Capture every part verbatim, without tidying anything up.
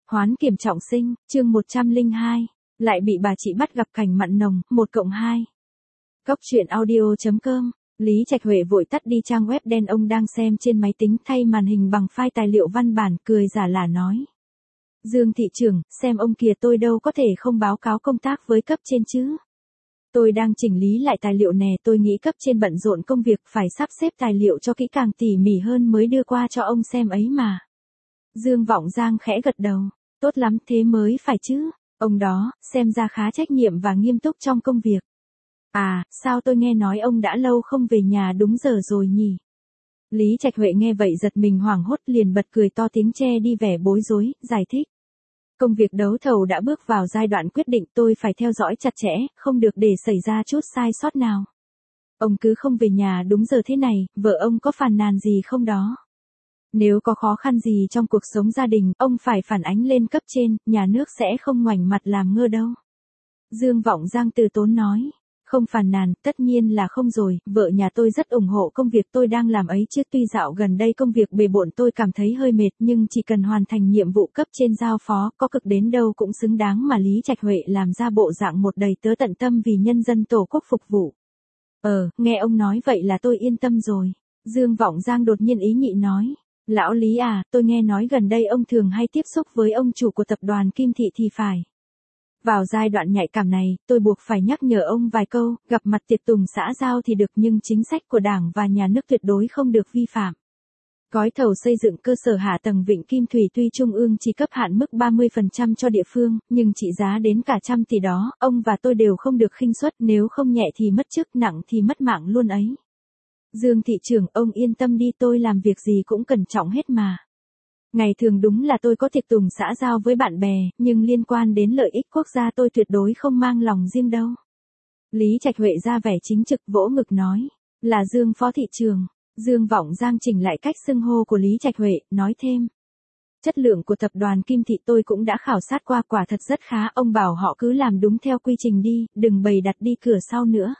Hoán kiểm trọng sinh, chương một trăm lẻ hai, lại bị bà chị bắt gặp cảnh mặn nồng, một cộng hai. Cốc truyện audio chấm com, Lý Trạch Huệ vội tắt đi trang web đen ông đang xem trên máy tính thay màn hình bằng file tài liệu văn bản, cười giả lả nói. Dương thị trưởng, xem ông kìa, tôi đâu có thể không báo cáo công tác với cấp trên chứ. Tôi đang chỉnh lý lại tài liệu nè, tôi nghĩ cấp trên bận rộn công việc phải sắp xếp tài liệu cho kỹ càng tỉ mỉ hơn mới đưa qua cho ông xem ấy mà. Dương Vọng Giang khẽ gật đầu, tốt lắm, thế mới phải chứ, ông đó, xem ra khá trách nhiệm và nghiêm túc trong công việc. À, sao tôi nghe nói ông đã lâu không về nhà đúng giờ rồi nhỉ? Lý Trạch Huệ nghe vậy giật mình hoảng hốt, liền bật cười to tiếng, che đi vẻ bối rối, giải thích. Công việc đấu thầu đã bước vào giai đoạn quyết định, tôi phải theo dõi chặt chẽ, không được để xảy ra chút sai sót nào. Ông cứ không về nhà đúng giờ thế này, vợ ông có phàn nàn gì không đó? Nếu có khó khăn gì trong cuộc sống gia đình, ông phải phản ánh lên cấp trên, nhà nước sẽ không ngoảnh mặt làm ngơ đâu. Dương Vọng Giang từ tốn nói. Không phàn nàn, tất nhiên là không rồi, vợ nhà tôi rất ủng hộ công việc tôi đang làm ấy chứ, tuy dạo gần đây công việc bề bộn tôi cảm thấy hơi mệt, nhưng chỉ cần hoàn thành nhiệm vụ cấp trên giao phó, có cực đến đâu cũng xứng đáng mà. Lý Trạch Huệ làm ra bộ dạng một đầy tớ tận tâm vì nhân dân tổ quốc phục vụ. Ờ, nghe ông nói vậy là tôi yên tâm rồi. Dương Vọng Giang đột nhiên ý nhị nói. Lão Lý à, tôi nghe nói gần đây ông thường hay tiếp xúc với ông chủ của tập đoàn Kim Thị thì phải. Vào giai đoạn nhạy cảm này, tôi buộc phải nhắc nhở ông vài câu, gặp mặt tiệc tùng xã giao thì được nhưng chính sách của Đảng và Nhà nước tuyệt đối không được vi phạm. Gói thầu xây dựng cơ sở hạ tầng Vịnh Kim Thủy tuy Trung ương chỉ cấp hạn mức ba mươi phần trăm cho địa phương, nhưng trị giá đến cả trăm tỷ đó, ông và tôi đều không được khinh suất, nếu không nhẹ thì mất chức, nặng thì mất mạng luôn ấy. Dương thị trưởng, ông yên tâm đi, tôi làm việc gì cũng cẩn trọng hết mà. Ngày thường đúng là tôi có tiệc tùng xã giao với bạn bè, nhưng liên quan đến lợi ích quốc gia tôi tuyệt đối không mang lòng riêng đâu. Lý Trạch Huệ ra vẻ chính trực vỗ ngực nói, là Dương phó thị trưởng. Dương Vọng Giang chỉnh lại cách xưng hô của Lý Trạch Huệ, nói thêm. Chất lượng của tập đoàn Kim Thị tôi cũng đã khảo sát qua, quả thật rất khá, ông bảo họ cứ làm đúng theo quy trình đi, đừng bày đặt đi cửa sau nữa.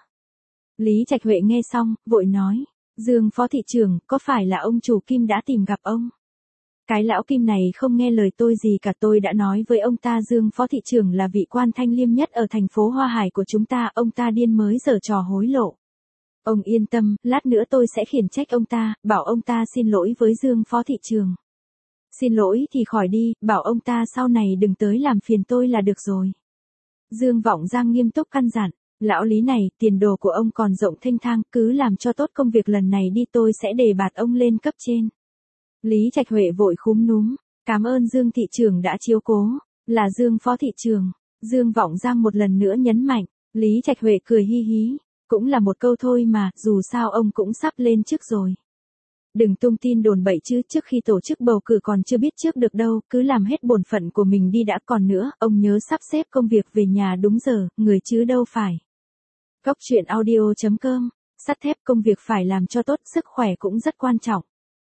Lý Trạch Huệ nghe xong, vội nói, Dương phó thị trưởng, có phải là ông chủ Kim đã tìm gặp ông? Cái lão Kim này không nghe lời tôi gì cả, tôi đã nói với ông ta Dương phó thị trưởng là vị quan thanh liêm nhất ở thành phố Hoa Hải của chúng ta, ông ta điên mới giở trò hối lộ. Ông yên tâm, lát nữa tôi sẽ khiển trách ông ta, bảo ông ta xin lỗi với Dương phó thị trưởng. Xin lỗi thì khỏi đi, bảo ông ta sau này đừng tới làm phiền tôi là được rồi. Dương Vọng Giang nghiêm túc căn dặn, lão Lý này, tiền đồ của ông còn rộng thênh thang, cứ làm cho tốt công việc lần này đi, tôi sẽ đề bạt ông lên cấp trên. Lý Trạch Huệ vội khúm núm, cảm ơn Dương thị trưởng đã chiếu cố, là Dương phó thị trưởng. Dương Vọng Giang một lần nữa nhấn mạnh, Lý Trạch Huệ cười hi hí, cũng là một câu thôi mà, dù sao ông cũng sắp lên chức rồi. Đừng tung tin đồn bậy chứ, trước khi tổ chức bầu cử còn chưa biết trước được đâu, cứ làm hết bổn phận của mình đi đã, còn nữa, ông nhớ sắp xếp công việc về nhà đúng giờ, người chứ đâu phải. Cốc truyện audio chấm com, sắt thép, công việc phải làm cho tốt, sức khỏe cũng rất quan trọng.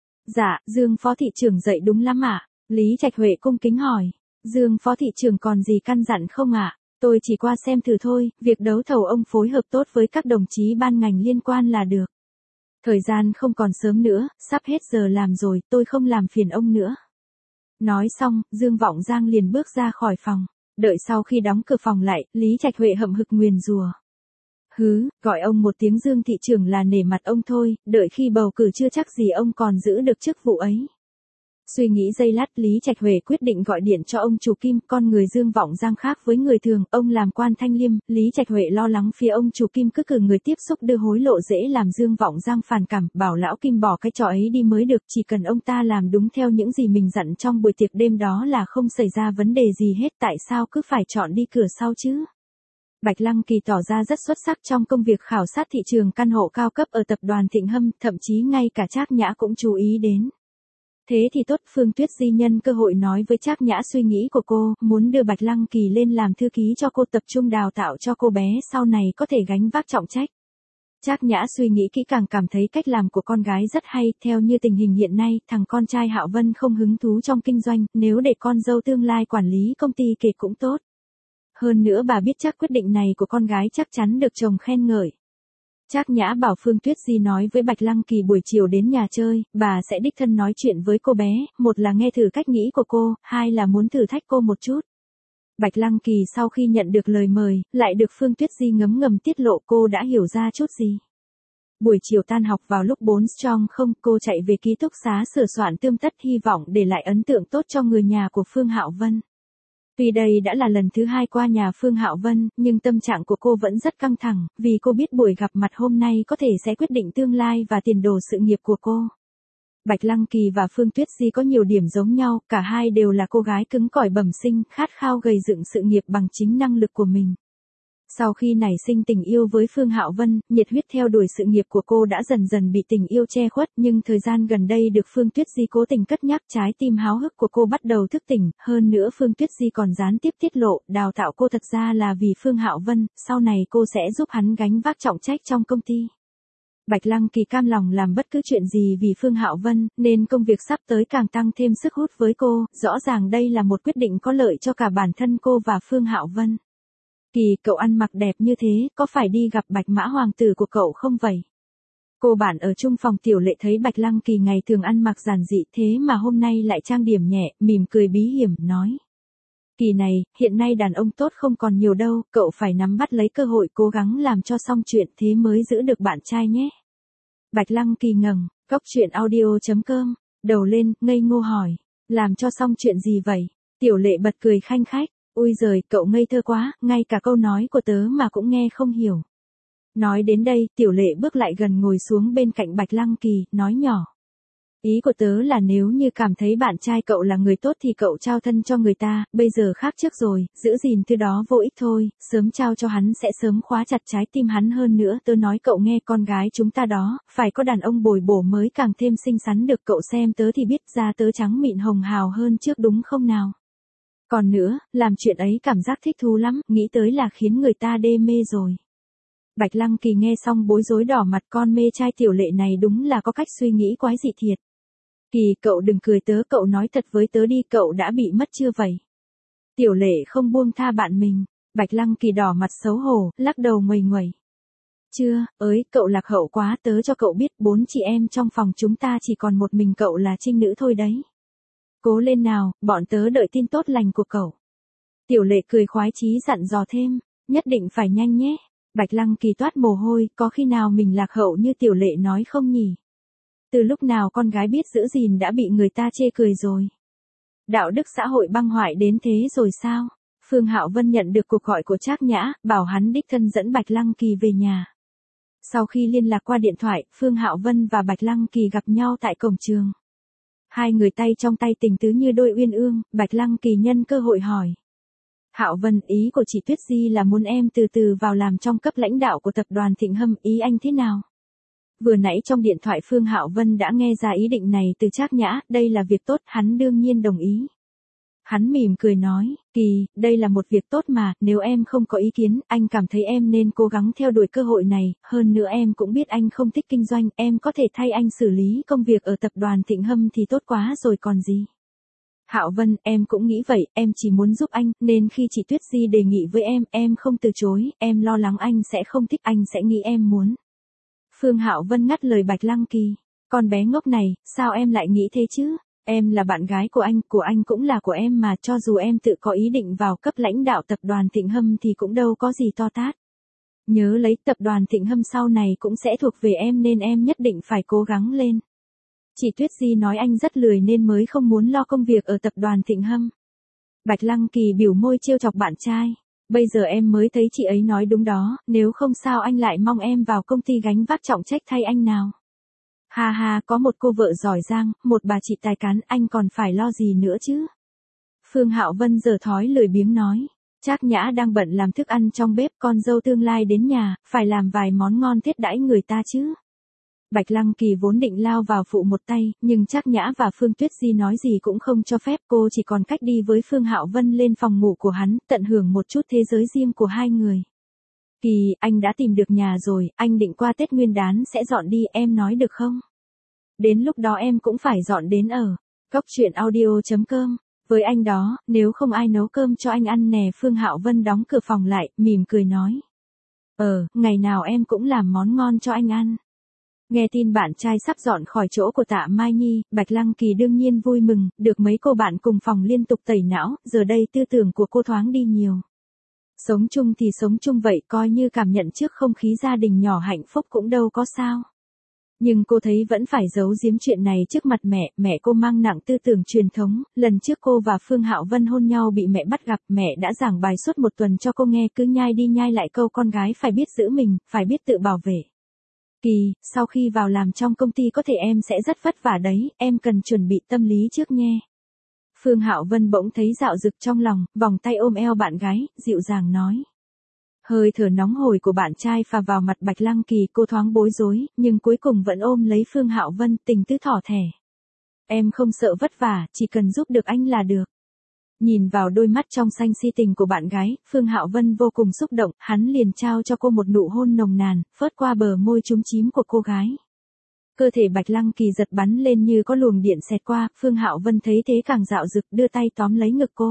Dạ, Dương phó thị trưởng dạy đúng lắm ạ. Lý Trạch Huệ cung kính hỏi. Dương phó thị trưởng còn gì căn dặn không ạ? Tôi chỉ qua xem thử thôi, việc đấu thầu ông phối hợp tốt với các đồng chí ban ngành liên quan là được. Thời gian không còn sớm nữa, sắp hết giờ làm rồi, tôi không làm phiền ông nữa. Nói xong, Dương Vọng Giang liền bước ra khỏi phòng. Đợi sau khi đóng cửa phòng lại, Lý Trạch Huệ hậm hực nguyền rủa. Hứ, gọi ông một tiếng Dương thị trưởng là nể mặt ông thôi, đợi khi bầu cử chưa chắc gì ông còn giữ được chức vụ ấy. Suy nghĩ giây lát, Lý Trạch Huệ quyết định gọi điện cho ông chủ Kim, con người Dương Vọng Giang khác với người thường, ông làm quan thanh liêm, Lý Trạch Huệ lo lắng phía ông chủ Kim cứ cử người tiếp xúc đưa hối lộ dễ làm Dương Vọng Giang phản cảm, bảo lão Kim bỏ cái trò ấy đi mới được, chỉ cần ông ta làm đúng theo những gì mình dặn trong buổi tiệc đêm đó là không xảy ra vấn đề gì hết, tại sao cứ phải chọn đi cửa sau chứ? Bạch Lăng Kỳ tỏ ra rất xuất sắc trong công việc khảo sát thị trường căn hộ cao cấp ở tập đoàn Thịnh Hâm, thậm chí ngay cả Trác Nhã cũng chú ý đến. Thế thì tốt, Phương Tuyết Di nhân cơ hội nói với Trác Nhã suy nghĩ của cô, muốn đưa Bạch Lăng Kỳ lên làm thư ký cho cô, tập trung đào tạo cho cô bé sau này có thể gánh vác trọng trách. Trác Nhã suy nghĩ kỹ càng, cảm thấy cách làm của con gái rất hay, theo như tình hình hiện nay, thằng con trai Hạo Vân không hứng thú trong kinh doanh, nếu để con dâu tương lai quản lý công ty kể cũng tốt. Hơn nữa bà biết chắc quyết định này của con gái chắc chắn được chồng khen ngợi. Trác Nhã bảo Phương Tuyết Di nói với Bạch Lăng Kỳ buổi chiều đến nhà chơi, bà sẽ đích thân nói chuyện với cô bé, một là nghe thử cách nghĩ của cô, hai là muốn thử thách cô một chút. Bạch Lăng Kỳ sau khi nhận được lời mời, lại được Phương Tuyết Di ngấm ngầm tiết lộ cô đã hiểu ra chút gì. Buổi chiều tan học vào lúc bốn strong không, cô chạy về ký túc xá sửa soạn tươm tất hy vọng để lại ấn tượng tốt cho người nhà của Phương Hạo Vân. Tuy đây đã là lần thứ hai qua nhà Phương Hạo Vân, nhưng tâm trạng của cô vẫn rất căng thẳng, vì cô biết buổi gặp mặt hôm nay có thể sẽ quyết định tương lai và tiền đồ sự nghiệp của cô. Bạch Lăng Kỳ và Phương Tuyết Di có nhiều điểm giống nhau, cả hai đều là cô gái cứng cỏi bẩm sinh, khát khao gầy dựng sự nghiệp bằng chính năng lực của mình. Sau khi nảy sinh tình yêu với Phương Hạo Vân, nhiệt huyết theo đuổi sự nghiệp của cô đã dần dần bị tình yêu che khuất, nhưng thời gian gần đây được Phương Tuyết Di cố tình cất nhắc, trái tim háo hức của cô bắt đầu thức tỉnh, hơn nữa Phương Tuyết Di còn gián tiếp tiết lộ, đào tạo cô thật ra là vì Phương Hạo Vân, sau này cô sẽ giúp hắn gánh vác trọng trách trong công ty. Bạch Lăng Kỳ cam lòng làm bất cứ chuyện gì vì Phương Hạo Vân, nên công việc sắp tới càng tăng thêm sức hút với cô, rõ ràng đây là một quyết định có lợi cho cả bản thân cô và Phương Hạo Vân. Kỳ, cậu ăn mặc đẹp như thế, có phải đi gặp Bạch Mã hoàng tử của cậu không vậy? Cô bạn ở chung phòng Tiểu Lệ thấy Bạch Lăng Kỳ ngày thường ăn mặc giản dị thế mà hôm nay lại trang điểm nhẹ, mỉm cười bí hiểm, nói. Kỳ này, hiện nay đàn ông tốt không còn nhiều đâu, cậu phải nắm bắt lấy cơ hội cố gắng làm cho xong chuyện thế mới giữ được bạn trai nhé. Bạch Lăng Kỳ ngẩng, cốc truyện audio chấm com, đầu lên, ngây ngô hỏi. Làm cho xong chuyện gì vậy? Tiểu Lệ bật cười khanh khách. Ôi giời, cậu ngây thơ quá, ngay cả câu nói của tớ mà cũng nghe không hiểu. Nói đến đây, Tiểu Lệ bước lại gần ngồi xuống bên cạnh Bạch Lăng Kỳ, nói nhỏ. Ý của tớ là nếu như cảm thấy bạn trai cậu là người tốt thì cậu trao thân cho người ta, bây giờ khác trước rồi, giữ gìn thứ đó vô ích thôi, sớm trao cho hắn sẽ sớm khóa chặt trái tim hắn hơn nữa. Tớ nói cậu nghe, con gái chúng ta đó, phải có đàn ông bồi bổ mới càng thêm xinh xắn được, cậu xem tớ thì biết da tớ trắng mịn hồng hào hơn trước đúng không nào? Còn nữa, làm chuyện ấy cảm giác thích thú lắm, nghĩ tới là khiến người ta đê mê rồi. Bạch Lăng Kỳ nghe xong bối rối đỏ mặt, con mê trai Tiểu Lệ này đúng là có cách suy nghĩ quái dị thiệt. Kỳ, cậu đừng cười tớ, cậu nói thật với tớ đi, cậu đã bị mất chưa vậy? Tiểu Lệ không buông tha bạn mình. Bạch Lăng Kỳ đỏ mặt xấu hổ, lắc đầu nguầy nguẩy. Chưa, ới, cậu lạc hậu quá, tớ cho cậu biết, bốn chị em trong phòng chúng ta chỉ còn một mình cậu là trinh nữ thôi đấy. Cố lên nào, bọn tớ đợi tin tốt lành của cậu. Tiểu Lệ cười khoái chí dặn dò thêm, nhất định phải nhanh nhé. Bạch Lăng Kỳ toát mồ hôi, có khi nào mình lạc hậu như Tiểu Lệ nói không nhỉ? Từ lúc nào con gái biết giữ gìn đã bị người ta chê cười rồi? Đạo đức xã hội băng hoại đến thế rồi sao? Phương Hạo Vân nhận được cuộc gọi của Trác Nhã, bảo hắn đích thân dẫn Bạch Lăng Kỳ về nhà. Sau khi liên lạc qua điện thoại, Phương Hạo Vân và Bạch Lăng Kỳ gặp nhau tại cổng trường. Hai người tay trong tay tình tứ như đôi uyên ương, Bạch Lăng Kỳ nhân cơ hội hỏi. Hạo Vân, ý của chị Tuyết Di là muốn em từ từ vào làm trong cấp lãnh đạo của tập đoàn Thịnh Hâm, ý anh thế nào? Vừa nãy trong điện thoại Phương Hạo Vân đã nghe ra ý định này từ Trác Nhã, đây là việc tốt, hắn đương nhiên đồng ý. Hắn mỉm cười nói, Kỳ, đây là một việc tốt mà, nếu em không có ý kiến, anh cảm thấy em nên cố gắng theo đuổi cơ hội này, hơn nữa em cũng biết anh không thích kinh doanh, em có thể thay anh xử lý công việc ở tập đoàn Thịnh Hâm thì tốt quá rồi còn gì. Hạo Vân, em cũng nghĩ vậy, em chỉ muốn giúp anh, nên khi chị Tuyết Di đề nghị với em, em không từ chối, em lo lắng anh sẽ không thích, anh sẽ nghĩ em muốn. Phương Hạo Vân ngắt lời Bạch Lăng Kỳ, con bé ngốc này, sao em lại nghĩ thế chứ? Em là bạn gái của anh, của anh cũng là của em mà, cho dù em tự có ý định vào cấp lãnh đạo tập đoàn Thịnh Hâm thì cũng đâu có gì to tát. Nhớ lấy, tập đoàn Thịnh Hâm sau này cũng sẽ thuộc về em nên em nhất định phải cố gắng lên. Chị Tuyết Di nói anh rất lười nên mới không muốn lo công việc ở tập đoàn Thịnh Hâm. Bạch Lăng Kỳ biểu môi trêu chọc bạn trai. Bây giờ em mới thấy chị ấy nói đúng đó, nếu không sao anh lại mong em vào công ty gánh vác trọng trách thay anh nào. Ha ha, có một cô vợ giỏi giang, một bà chị tài cán, anh còn phải lo gì nữa chứ? Phương Hạo Vân giờ thói lười biếng nói. Trác Nhã đang bận làm thức ăn trong bếp, con dâu tương lai đến nhà, phải làm vài món ngon thiết đãi người ta chứ. Bạch Lăng Kỳ vốn định lao vào phụ một tay, nhưng Trác Nhã và Phương Tuyết Di nói gì cũng không cho phép, cô chỉ còn cách đi với Phương Hạo Vân lên phòng ngủ của hắn, tận hưởng một chút thế giới riêng của hai người. Kỳ, anh đã tìm được nhà rồi, anh định qua Tết Nguyên Đán sẽ dọn đi, em nói được không? Đến lúc đó em cũng phải dọn đến ở. Cốc truyện audio chấm com. Với anh đó, nếu không ai nấu cơm cho anh ăn nè. Phương Hạo Vân đóng cửa phòng lại, mỉm cười nói. Ờ, ngày nào em cũng làm món ngon cho anh ăn. Nghe tin bạn trai sắp dọn khỏi chỗ của Tạ Mai Nhi, Bạch Lăng Kỳ đương nhiên vui mừng, được mấy cô bạn cùng phòng liên tục tẩy não, giờ đây tư tưởng của cô thoáng đi nhiều. Sống chung thì sống chung vậy, coi như cảm nhận trước không khí gia đình nhỏ hạnh phúc cũng đâu có sao. Nhưng cô thấy vẫn phải giấu giếm chuyện này trước mặt mẹ, mẹ cô mang nặng tư tưởng truyền thống, lần trước cô và Phương Hạo Vân hôn nhau bị mẹ bắt gặp, mẹ đã giảng bài suốt một tuần cho cô nghe, cứ nhai đi nhai lại câu con gái phải biết giữ mình, phải biết tự bảo vệ. Kỳ, sau khi vào làm trong công ty có thể em sẽ rất vất vả đấy, em cần chuẩn bị tâm lý trước nghe. Phương Hạo Vân bỗng thấy dạo dực trong lòng, vòng tay ôm eo bạn gái, dịu dàng nói. Hơi thở nóng hổi của bạn trai phà vào mặt Bạch Lăng Kỳ, cô thoáng bối rối, nhưng cuối cùng vẫn ôm lấy Phương Hạo Vân, tình tứ thỏ thẻ. Em không sợ vất vả, chỉ cần giúp được anh là được. Nhìn vào đôi mắt trong xanh si tình của bạn gái, Phương Hạo Vân vô cùng xúc động, hắn liền trao cho cô một nụ hôn nồng nàn, phớt qua bờ môi chúm chím của cô gái. Cơ thể Bạch Lăng Kỳ giật bắn lên như có luồng điện xẹt qua, Phương Hạo Vân thấy thế càng dạo dực, đưa tay tóm lấy ngực cô.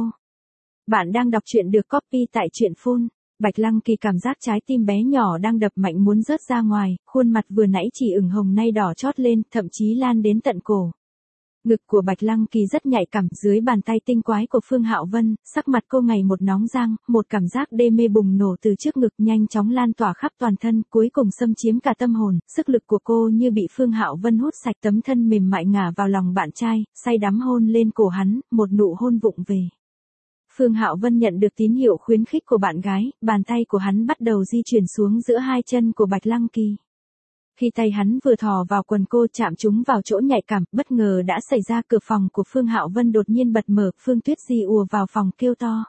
Bạn đang đọc truyện được copy tại truyện phun. Bạch Lăng Kỳ cảm giác trái tim bé nhỏ đang đập mạnh muốn rớt ra ngoài, khuôn mặt vừa nãy chỉ ửng hồng nay đỏ chót lên, thậm chí lan đến tận cổ. Ngực của Bạch Lăng Kỳ rất nhạy cảm, dưới bàn tay tinh quái của Phương Hạo Vân, sắc mặt cô ngày một nóng rang, một cảm giác đê mê bùng nổ từ trước ngực nhanh chóng lan tỏa khắp toàn thân, cuối cùng xâm chiếm cả tâm hồn, sức lực của cô như bị Phương Hạo Vân hút sạch, tấm thân mềm mại ngả vào lòng bạn trai, say đắm hôn lên cổ hắn, một nụ hôn vụng về. Phương Hạo Vân nhận được tín hiệu khuyến khích của bạn gái, bàn tay của hắn bắt đầu di chuyển xuống giữa hai chân của Bạch Lăng Kỳ. Khi tay hắn vừa thò vào quần cô chạm chúng vào chỗ nhạy cảm, bất ngờ đã xảy ra, cửa phòng của Phương Hạo Vân đột nhiên bật mở, Phương Tuyết Di ùa vào phòng kêu to.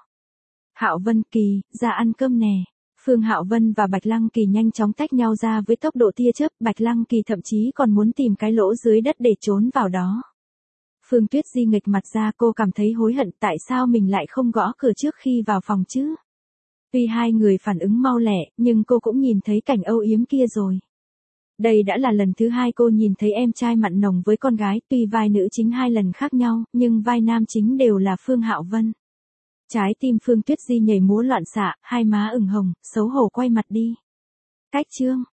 Hạo Vân, Kỳ, ra ăn cơm nè. Phương Hạo Vân và Bạch Lăng Kỳ nhanh chóng tách nhau ra với tốc độ tia chớp, Bạch Lăng Kỳ thậm chí còn muốn tìm cái lỗ dưới đất để trốn vào đó. Phương Tuyết Di nghịch mặt ra, cô cảm thấy hối hận, tại sao mình lại không gõ cửa trước khi vào phòng chứ? Tuy hai người phản ứng mau lẹ, nhưng cô cũng nhìn thấy cảnh âu yếm kia rồi. Đây đã là lần thứ hai cô nhìn thấy em trai mặn nồng với con gái, tuy vai nữ chính hai lần khác nhau, nhưng vai nam chính đều là Phương Hạo Vân. Trái tim Phương Tuyết Di nhảy múa loạn xạ, hai má ửng hồng, xấu hổ quay mặt đi. Cách chương